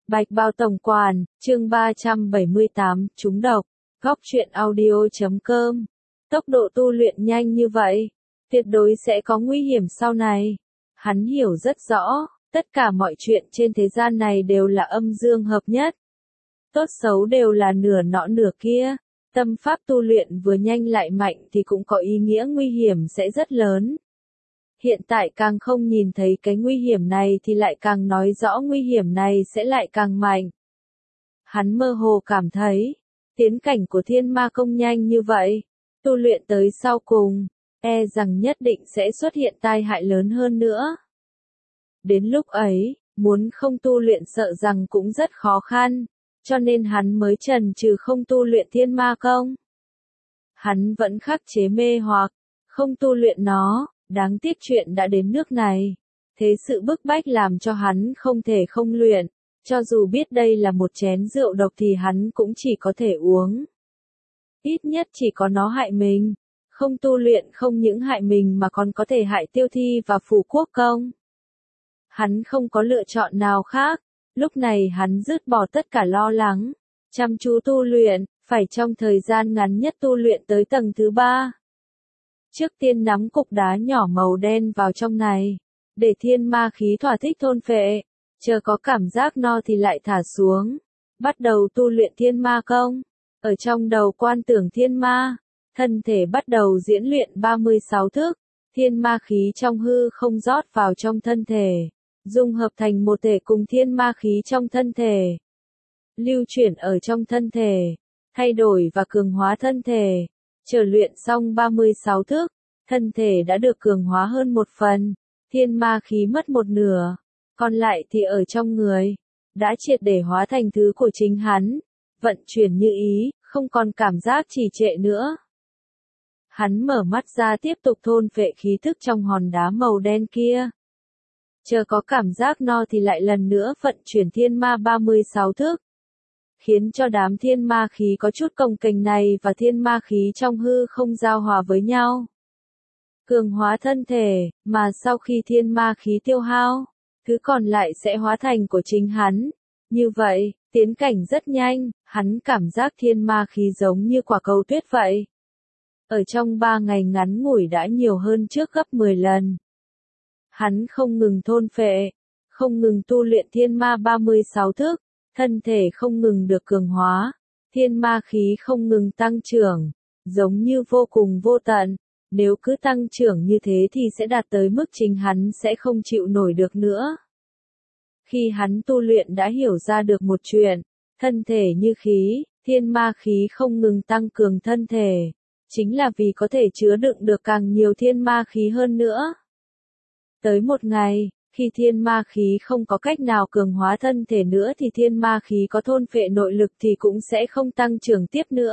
Bạch Bao Tổng Quản, chương 378, trúng độc. Góc truyện audio.com. Tốc độ tu luyện nhanh như vậy, tuyệt đối sẽ có nguy hiểm sau này. Hắn hiểu rất rõ, tất cả mọi chuyện trên thế gian này đều là âm dương hợp nhất. Tốt xấu đều là nửa nọ nửa kia. Tâm pháp tu luyện vừa nhanh lại mạnh thì cũng có ý nghĩa nguy hiểm sẽ rất lớn. Hiện tại càng không nhìn thấy cái nguy hiểm này thì lại càng nói rõ nguy hiểm này sẽ lại càng mạnh. Hắn mơ hồ cảm thấy, tiến cảnh của Thiên Ma Công nhanh như vậy, tu luyện tới sau cùng, e rằng nhất định sẽ xuất hiện tai hại lớn hơn nữa. Đến lúc ấy, muốn không tu luyện sợ rằng cũng rất khó khăn, cho nên hắn mới chần chừ không tu luyện Thiên Ma Công. Hắn vẫn khắc chế mê hoặc, không tu luyện nó. Đáng tiếc chuyện đã đến nước này. Thế sự bức bách làm cho hắn không thể không luyện. Cho dù biết đây là một chén rượu độc thì hắn cũng chỉ có thể uống. Ít nhất chỉ có nó hại mình. Không tu luyện không những hại mình mà còn có thể hại Tiêu Thi và Phủ Quốc Công. Hắn không có lựa chọn nào khác. Lúc này hắn dứt bỏ tất cả lo lắng. Chăm chú tu luyện, phải trong thời gian ngắn nhất tu luyện tới tầng thứ 3. Trước tiên nắm cục đá nhỏ màu đen vào trong này, để thiên ma khí thỏa thích thôn phệ, chờ có cảm giác no thì lại thả xuống, bắt đầu tu luyện Thiên Ma Công. Ở trong đầu quan tưởng thiên ma, thân thể bắt đầu diễn luyện 36 thức, thiên ma khí trong hư không rót vào trong thân thể, dung hợp thành một thể cùng thiên ma khí trong thân thể, lưu chuyển ở trong thân thể, thay đổi và cường hóa thân thể. Chờ luyện xong 36 thức, thân thể đã được cường hóa hơn một phần, thiên ma khí mất một nửa, còn lại thì ở trong người, đã triệt để hóa thành thứ của chính hắn, vận chuyển như ý, không còn cảm giác trì trệ nữa. Hắn mở mắt ra tiếp tục thôn phệ khí thức trong hòn đá màu đen kia. Chờ có cảm giác no thì lại lần nữa vận chuyển thiên ma 36 thức. Khiến cho đám thiên ma khí có chút cồng kềnh này và thiên ma khí trong hư không giao hòa với nhau. Cường hóa thân thể, mà sau khi thiên ma khí tiêu hao, thứ còn lại sẽ hóa thành của chính hắn. Như vậy, tiến cảnh rất nhanh, hắn cảm giác thiên ma khí giống như quả cầu tuyết vậy. Ở trong 3 ngày ngắn ngủi đã nhiều hơn trước gấp 10 lần. Hắn không ngừng thôn phệ, không ngừng tu luyện thiên ma 36 thức. Thân thể không ngừng được cường hóa, thiên ma khí không ngừng tăng trưởng, giống như vô cùng vô tận, nếu cứ tăng trưởng như thế thì sẽ đạt tới mức chính hắn sẽ không chịu nổi được nữa. Khi hắn tu luyện đã hiểu ra được một chuyện, thân thể như khí, thiên ma khí không ngừng tăng cường thân thể, chính là vì có thể chứa đựng được càng nhiều thiên ma khí hơn nữa. Tới một ngày, khi thiên ma khí không có cách nào cường hóa thân thể nữa thì thiên ma khí có thôn phệ nội lực thì cũng sẽ không tăng trưởng tiếp nữa.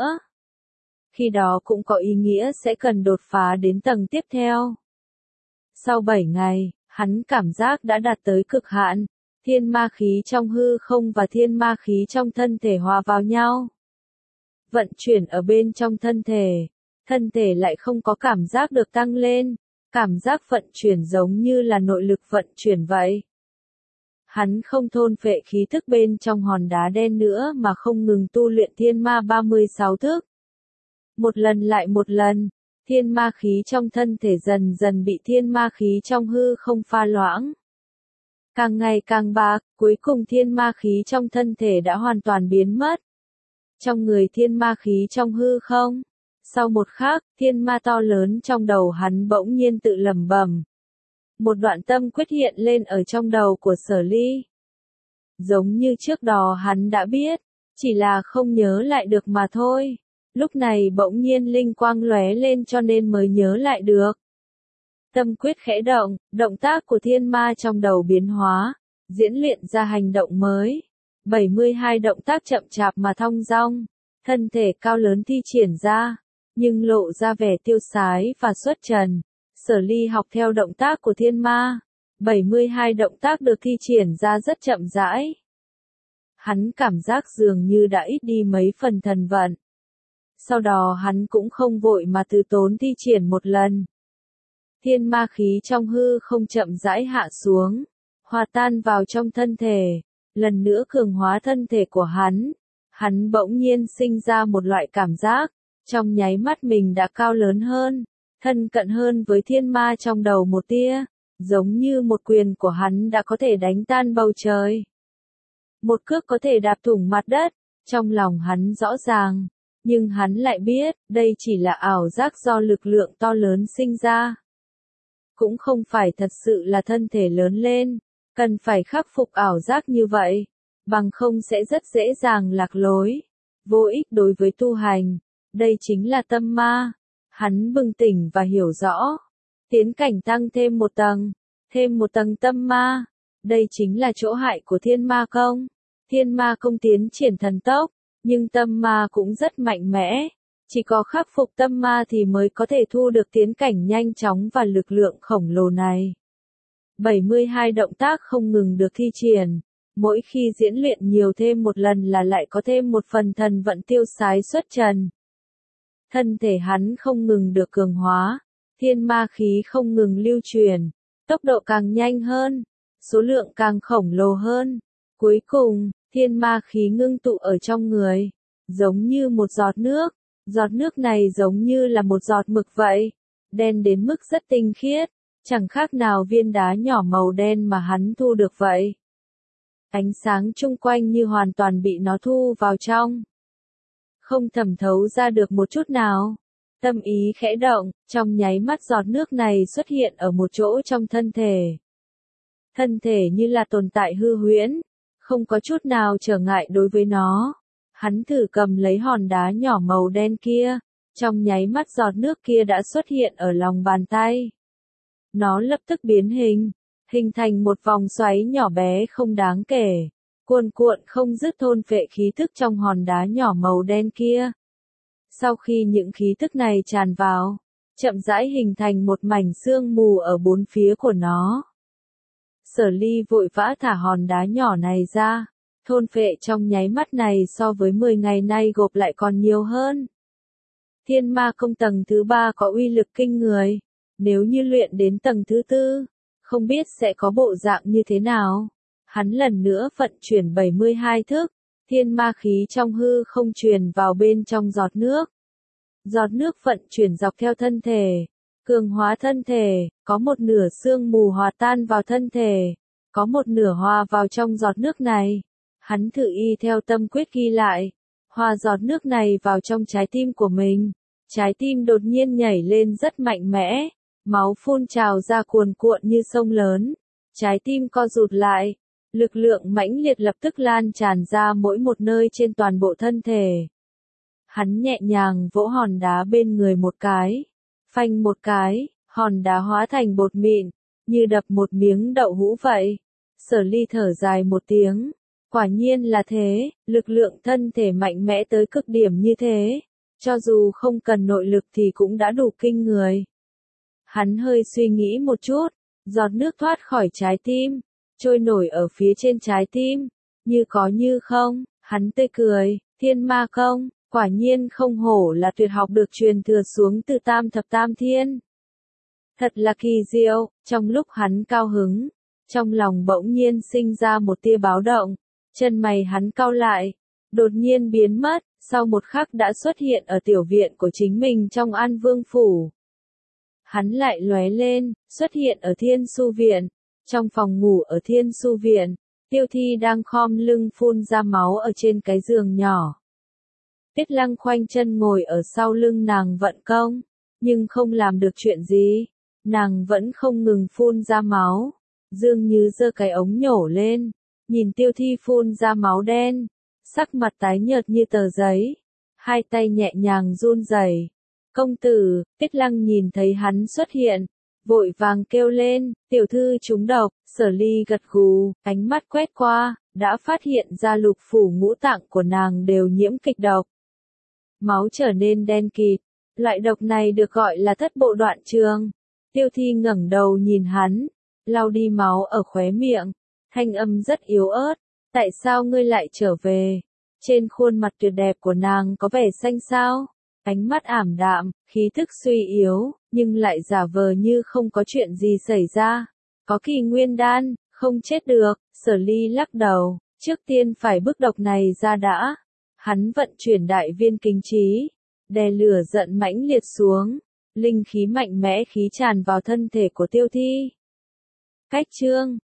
Khi đó cũng có ý nghĩa sẽ cần đột phá đến tầng tiếp theo. Sau 7 ngày, hắn cảm giác đã đạt tới cực hạn, thiên ma khí trong hư không và thiên ma khí trong thân thể hòa vào nhau. Vận chuyển ở bên trong thân thể lại không có cảm giác được tăng lên. Cảm giác vận chuyển giống như là nội lực vận chuyển vậy. Hắn không thôn phệ khí thức bên trong hòn đá đen nữa mà không ngừng tu luyện thiên ma 36 thức. Một lần lại một lần, thiên ma khí trong thân thể dần dần bị thiên ma khí trong hư không pha loãng. Càng ngày càng bạc, cuối cùng thiên ma khí trong thân thể đã hoàn toàn biến mất. Trong người thiên ma khí trong hư không. Sau một khắc, thiên ma to lớn trong đầu hắn bỗng nhiên tự lẩm bẩm. Một đoạn tâm quyết hiện lên ở trong đầu của Sở Ly. Giống như trước đó hắn đã biết, chỉ là không nhớ lại được mà thôi. Lúc này bỗng nhiên linh quang lóe lên cho nên mới nhớ lại được. Tâm quyết khẽ động, động tác của thiên ma trong đầu biến hóa, diễn luyện ra hành động mới. 72 động tác chậm chạp mà thong dong, thân thể cao lớn thi triển ra. Nhưng lộ ra vẻ tiêu sái và xuất trần. Sở Ly học theo động tác của thiên ma. 72 động tác được thi triển ra rất chậm rãi. Hắn cảm giác dường như đã ít đi mấy phần thần vận. Sau đó hắn cũng không vội mà từ tốn thi triển một lần. Thiên ma khí trong hư không chậm rãi hạ xuống, hòa tan vào trong thân thể, lần nữa cường hóa thân thể của hắn bỗng nhiên sinh ra một loại cảm giác, trong nháy mắt mình đã cao lớn hơn, thân cận hơn với thiên ma trong đầu một tia, giống như một quyền của hắn đã có thể đánh tan bầu trời. Một cước có thể đạp thủng mặt đất, trong lòng hắn rõ ràng, nhưng hắn lại biết, đây chỉ là ảo giác do lực lượng to lớn sinh ra. Cũng không phải thật sự là thân thể lớn lên, cần phải khắc phục ảo giác như vậy, bằng không sẽ rất dễ dàng lạc lối, vô ích đối với tu hành. Đây chính là tâm ma. Hắn bừng tỉnh và hiểu rõ, tiến cảnh tăng thêm một tầng tâm ma. Đây chính là chỗ hại của thiên ma công. Thiên ma công tiến triển thần tốc, nhưng tâm ma cũng rất mạnh mẽ. Chỉ có khắc phục tâm ma thì mới có thể thu được tiến cảnh nhanh chóng và lực lượng khổng lồ này. 72 động tác không ngừng được thi triển. Mỗi khi diễn luyện nhiều thêm một lần là lại có thêm một phần thần vận tiêu sái xuất trần. Thân thể hắn không ngừng được cường hóa, thiên ma khí không ngừng lưu truyền, tốc độ càng nhanh hơn, số lượng càng khổng lồ hơn. Cuối cùng, thiên ma khí ngưng tụ ở trong người, giống như một giọt nước này giống như là một giọt mực vậy, đen đến mức rất tinh khiết, chẳng khác nào viên đá nhỏ màu đen mà hắn thu được vậy. Ánh sáng chung quanh như hoàn toàn bị nó thu vào trong, không thẩm thấu ra được một chút nào. Tâm ý khẽ động, trong nháy mắt giọt nước này xuất hiện ở một chỗ trong thân thể. Thân thể như là tồn tại hư huyễn, không có chút nào trở ngại đối với nó. Hắn thử cầm lấy hòn đá nhỏ màu đen kia, trong nháy mắt giọt nước kia đã xuất hiện ở lòng bàn tay. Nó lập tức biến hình thành một vòng xoáy nhỏ bé không đáng kể, cuồn cuộn không dứt thôn phệ khí thức trong hòn đá nhỏ màu đen kia. Sau khi những khí thức này tràn vào, chậm rãi hình thành một mảnh sương mù ở bốn phía của nó. Sở Ly vội vã thả hòn đá nhỏ này ra, thôn phệ trong nháy mắt này so với 10 ngày nay gộp lại còn nhiều hơn. Thiên ma công tầng thứ 3 có uy lực kinh người, nếu như luyện đến tầng thứ 4, không biết sẽ có bộ dạng như thế nào. Hắn lần nữa vận chuyển 72 thức, thiên ma khí trong hư không truyền vào bên trong giọt nước. Giọt nước vận chuyển dọc theo thân thể, cường hóa thân thể, có một nửa sương mù hòa tan vào thân thể, có một nửa hòa vào trong giọt nước này. Hắn thử y theo tâm quyết ghi lại, hòa giọt nước này vào trong trái tim của mình. Trái tim đột nhiên nhảy lên rất mạnh mẽ, máu phun trào ra cuồn cuộn như sông lớn. Trái tim co rụt lại, lực lượng mãnh liệt lập tức lan tràn ra mỗi một nơi trên toàn bộ thân thể. Hắn nhẹ nhàng vỗ hòn đá bên người một cái, phanh một cái, hòn đá hóa thành bột mịn, như đập một miếng đậu hũ vậy. Sở Ly thở dài một tiếng, quả nhiên là thế, lực lượng thân thể mạnh mẽ tới cực điểm như thế, cho dù không cần nội lực thì cũng đã đủ kinh người. Hắn hơi suy nghĩ một chút, giọt nước thoát khỏi trái tim, trôi nổi ở phía trên trái tim, như có như không. Hắn tươi cười, thiên ma công, quả nhiên không hổ là tuyệt học được truyền thừa xuống từ tam thập tam thiên. Thật là kỳ diệu. Trong lúc hắn cao hứng, trong lòng bỗng nhiên sinh ra một tia báo động, chân mày hắn cau lại, đột nhiên biến mất, sau một khắc đã xuất hiện ở tiểu viện của chính mình trong An Vương phủ. Hắn lại lóe lên, xuất hiện ở Thiên Su viện. Trong phòng ngủ ở Thiên Su viện, Tiêu Thi đang khom lưng phun ra máu ở trên cái giường nhỏ. Tiết Lăng khoanh chân ngồi ở sau lưng nàng vận công, nhưng không làm được chuyện gì. Nàng vẫn không ngừng phun ra máu. Dương Như giơ cái ống nhổ lên, nhìn Tiêu Thi phun ra máu đen, sắc mặt tái nhợt như tờ giấy, hai tay nhẹ nhàng run rẩy. Công tử. Tiết Lăng nhìn thấy hắn xuất hiện, vội vàng kêu lên, tiểu thư trúng độc. Sở Ly gật gù, ánh mắt quét qua, đã phát hiện ra lục phủ ngũ tạng của nàng đều nhiễm kịch độc. Máu trở nên đen kịt, loại độc này được gọi là thất bộ đoạn trường. Tiêu Thi ngẩng đầu nhìn hắn, lau đi máu ở khóe miệng, thanh âm rất yếu ớt, tại sao ngươi lại trở về? Trên khuôn mặt tuyệt đẹp của nàng có vẻ xanh xao, ánh mắt ảm đạm, khí thức suy yếu, nhưng lại giả vờ như không có chuyện gì xảy ra. Có Kỳ Nguyên đan, không chết được. Sở Ly lắc đầu, Trước tiên phải bức độc này ra đã. Hắn vận chuyển đại viên kính trí, đè lửa giận mãnh liệt xuống, linh khí mạnh mẽ khí tràn vào thân thể của Tiêu Thi. Cách chương